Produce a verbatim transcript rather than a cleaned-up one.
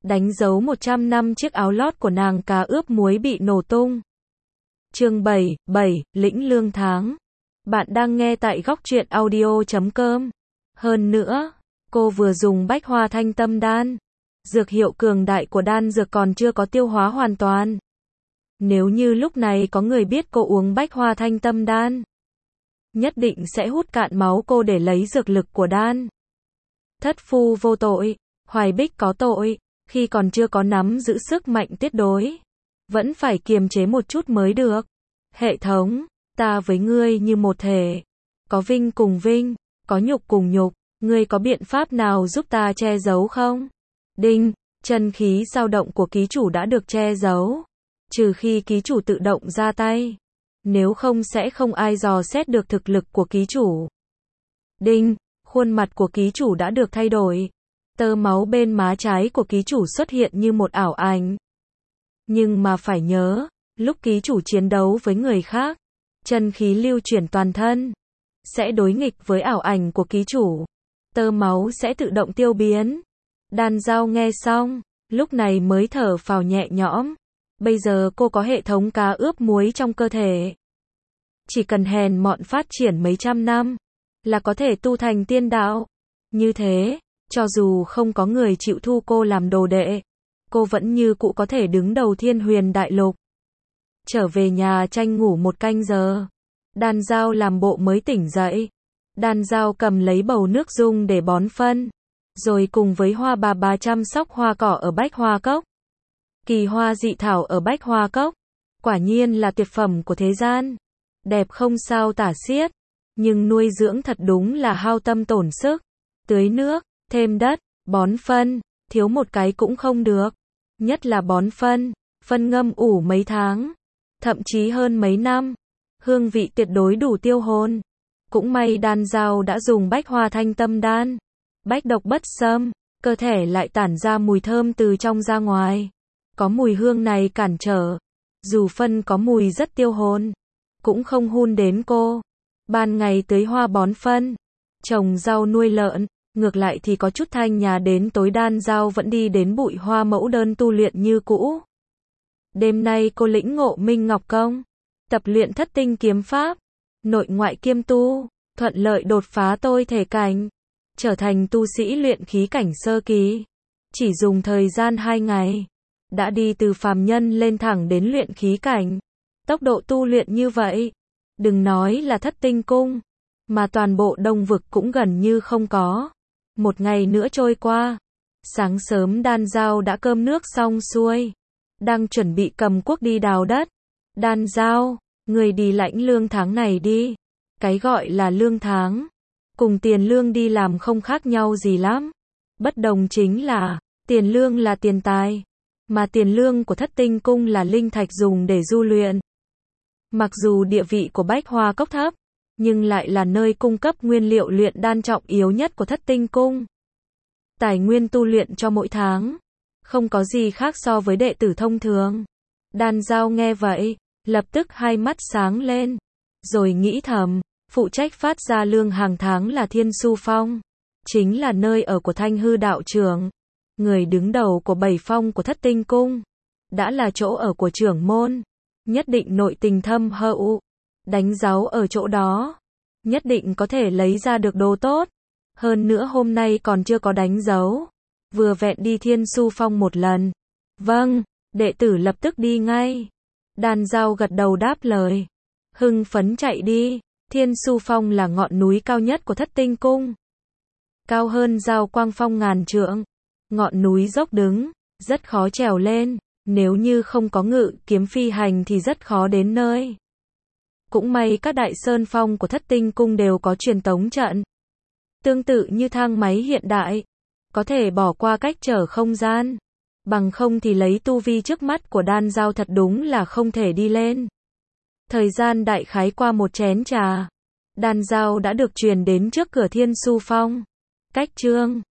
đánh dấu một trăm năm chiếc áo lót của nàng cá ướp muối bị nổ tung. Chương bảy, bảy, lĩnh lương tháng. Bạn đang nghe tại góc truyện audio chấm com. Hơn nữa, cô vừa dùng bách hoa thanh tâm đan. Dược hiệu cường đại của đan dược còn chưa có tiêu hóa hoàn toàn. Nếu như lúc này có người biết cô uống bách hoa thanh tâm đan, nhất định sẽ hút cạn máu cô để lấy dược lực của đan. Thất phu vô tội, Hoài Bích có tội, khi còn chưa có nắm giữ sức mạnh tuyệt đối, vẫn phải kiềm chế một chút mới được. Hệ thống, ta với ngươi như một thể, có vinh cùng vinh, có nhục cùng nhục, ngươi có biện pháp nào giúp ta che giấu không? Đinh, chân khí dao động của ký chủ đã được che giấu, trừ khi ký chủ tự động ra tay, nếu không sẽ không ai dò xét được thực lực của ký chủ. Đinh, khuôn mặt của ký chủ đã được thay đổi, tơ máu bên má trái của ký chủ xuất hiện như một ảo ảnh. Nhưng mà phải nhớ, lúc ký chủ chiến đấu với người khác, chân khí lưu chuyển toàn thân, sẽ đối nghịch với ảo ảnh của ký chủ, tơ máu sẽ tự động tiêu biến. Đan Dao nghe xong, lúc này mới thở phào nhẹ nhõm. Bây giờ cô có hệ thống cá ướp muối trong cơ thể. Chỉ cần hèn mọn phát triển mấy trăm năm, là có thể tu thành tiên đạo. Như thế, cho dù không có người chịu thu cô làm đồ đệ, cô vẫn như cũ có thể đứng đầu Thiên Huyền Đại Lục. Trở về nhà tranh ngủ một canh giờ. Đan Dao làm bộ mới tỉnh dậy. Đan Dao cầm lấy bầu nước dung để bón phân, rồi cùng với Hoa bà bà chăm sóc hoa cỏ ở Bách Hoa Cốc. Kỳ hoa dị thảo ở Bách Hoa Cốc, quả nhiên là tuyệt phẩm của thế gian. Đẹp không sao tả xiết, nhưng nuôi dưỡng thật đúng là hao tâm tổn sức. Tưới nước, thêm đất, bón phân, thiếu một cái cũng không được. Nhất là bón phân, phân ngâm ủ mấy tháng, thậm chí hơn mấy năm. Hương vị tuyệt đối đủ tiêu hồn. Cũng may Đan Dao đã dùng bách hoa thanh tâm đan. Bách độc bất xâm, cơ thể lại tản ra mùi thơm từ trong ra ngoài. Có mùi hương này cản trở, dù phân có mùi rất tiêu hồn, cũng không hun đến cô. Ban ngày tưới hoa bón phân, trồng rau nuôi lợn, ngược lại thì có chút thanh nhà đến tối Đan Dao vẫn đi đến bụi hoa mẫu đơn tu luyện như cũ. Đêm nay cô lĩnh ngộ Minh Ngọc Công, tập luyện thất tinh kiếm pháp, nội ngoại kiêm tu, thuận lợi đột phá tôi thể cảnh, trở thành tu sĩ luyện khí cảnh sơ kỳ. Chỉ dùng thời gian hai ngày, đã đi từ phàm nhân lên thẳng đến luyện khí cảnh. Tốc độ tu luyện như vậy, đừng nói là thất tinh cung, mà toàn bộ Đông Vực cũng gần như không có. Một ngày nữa trôi qua, sáng sớm Đan Dao đã cơm nước xong xuôi, đang chuẩn bị cầm cuốc đi đào đất. Đan Dao, người đi lãnh lương tháng này đi. Cái gọi là lương tháng, cùng tiền lương đi làm không khác nhau gì lắm. Bất đồng chính là, tiền lương là tiền tài, mà tiền lương của thất tinh cung là linh thạch dùng để du luyện. Mặc dù địa vị của Bách Hoa Cốc thấp, nhưng lại là nơi cung cấp nguyên liệu luyện đan trọng yếu nhất của thất tinh cung. Tài nguyên tu luyện cho mỗi tháng, không có gì khác so với đệ tử thông thường. Đan Dao nghe vậy, lập tức hai mắt sáng lên, rồi nghĩ thầm, phụ trách phát ra lương hàng tháng là Thiên Su Phong, chính là nơi ở của Thanh Hư đạo trưởng, người đứng đầu của bảy phong của thất tinh cung, đã là chỗ ở của trưởng môn, nhất định nội tình thâm hậu, đánh dấu ở chỗ đó, nhất định có thể lấy ra được đồ tốt. Hơn nữa hôm nay còn chưa có đánh dấu, vừa vẹn đi Thiên Su Phong một lần. Vâng, đệ tử lập tức đi ngay. Đan Dao gật đầu đáp lời, hưng phấn chạy đi. Thiên Su Phong là ngọn núi cao nhất của thất tinh cung, cao hơn Giao Quang Phong ngàn trượng. Ngọn núi dốc đứng, rất khó trèo lên, nếu như không có ngự kiếm phi hành thì rất khó đến nơi. Cũng may các đại sơn phong của thất tinh cung đều có truyền tống trận, tương tự như thang máy hiện đại, có thể bỏ qua cách trở không gian. Bằng không thì lấy tu vi trước mắt của Đan Dao thật đúng là không thể đi lên. Thời gian đại khái qua một chén trà, Đan Dao đã được truyền đến trước cửa Thiên Su Phong. Cách chương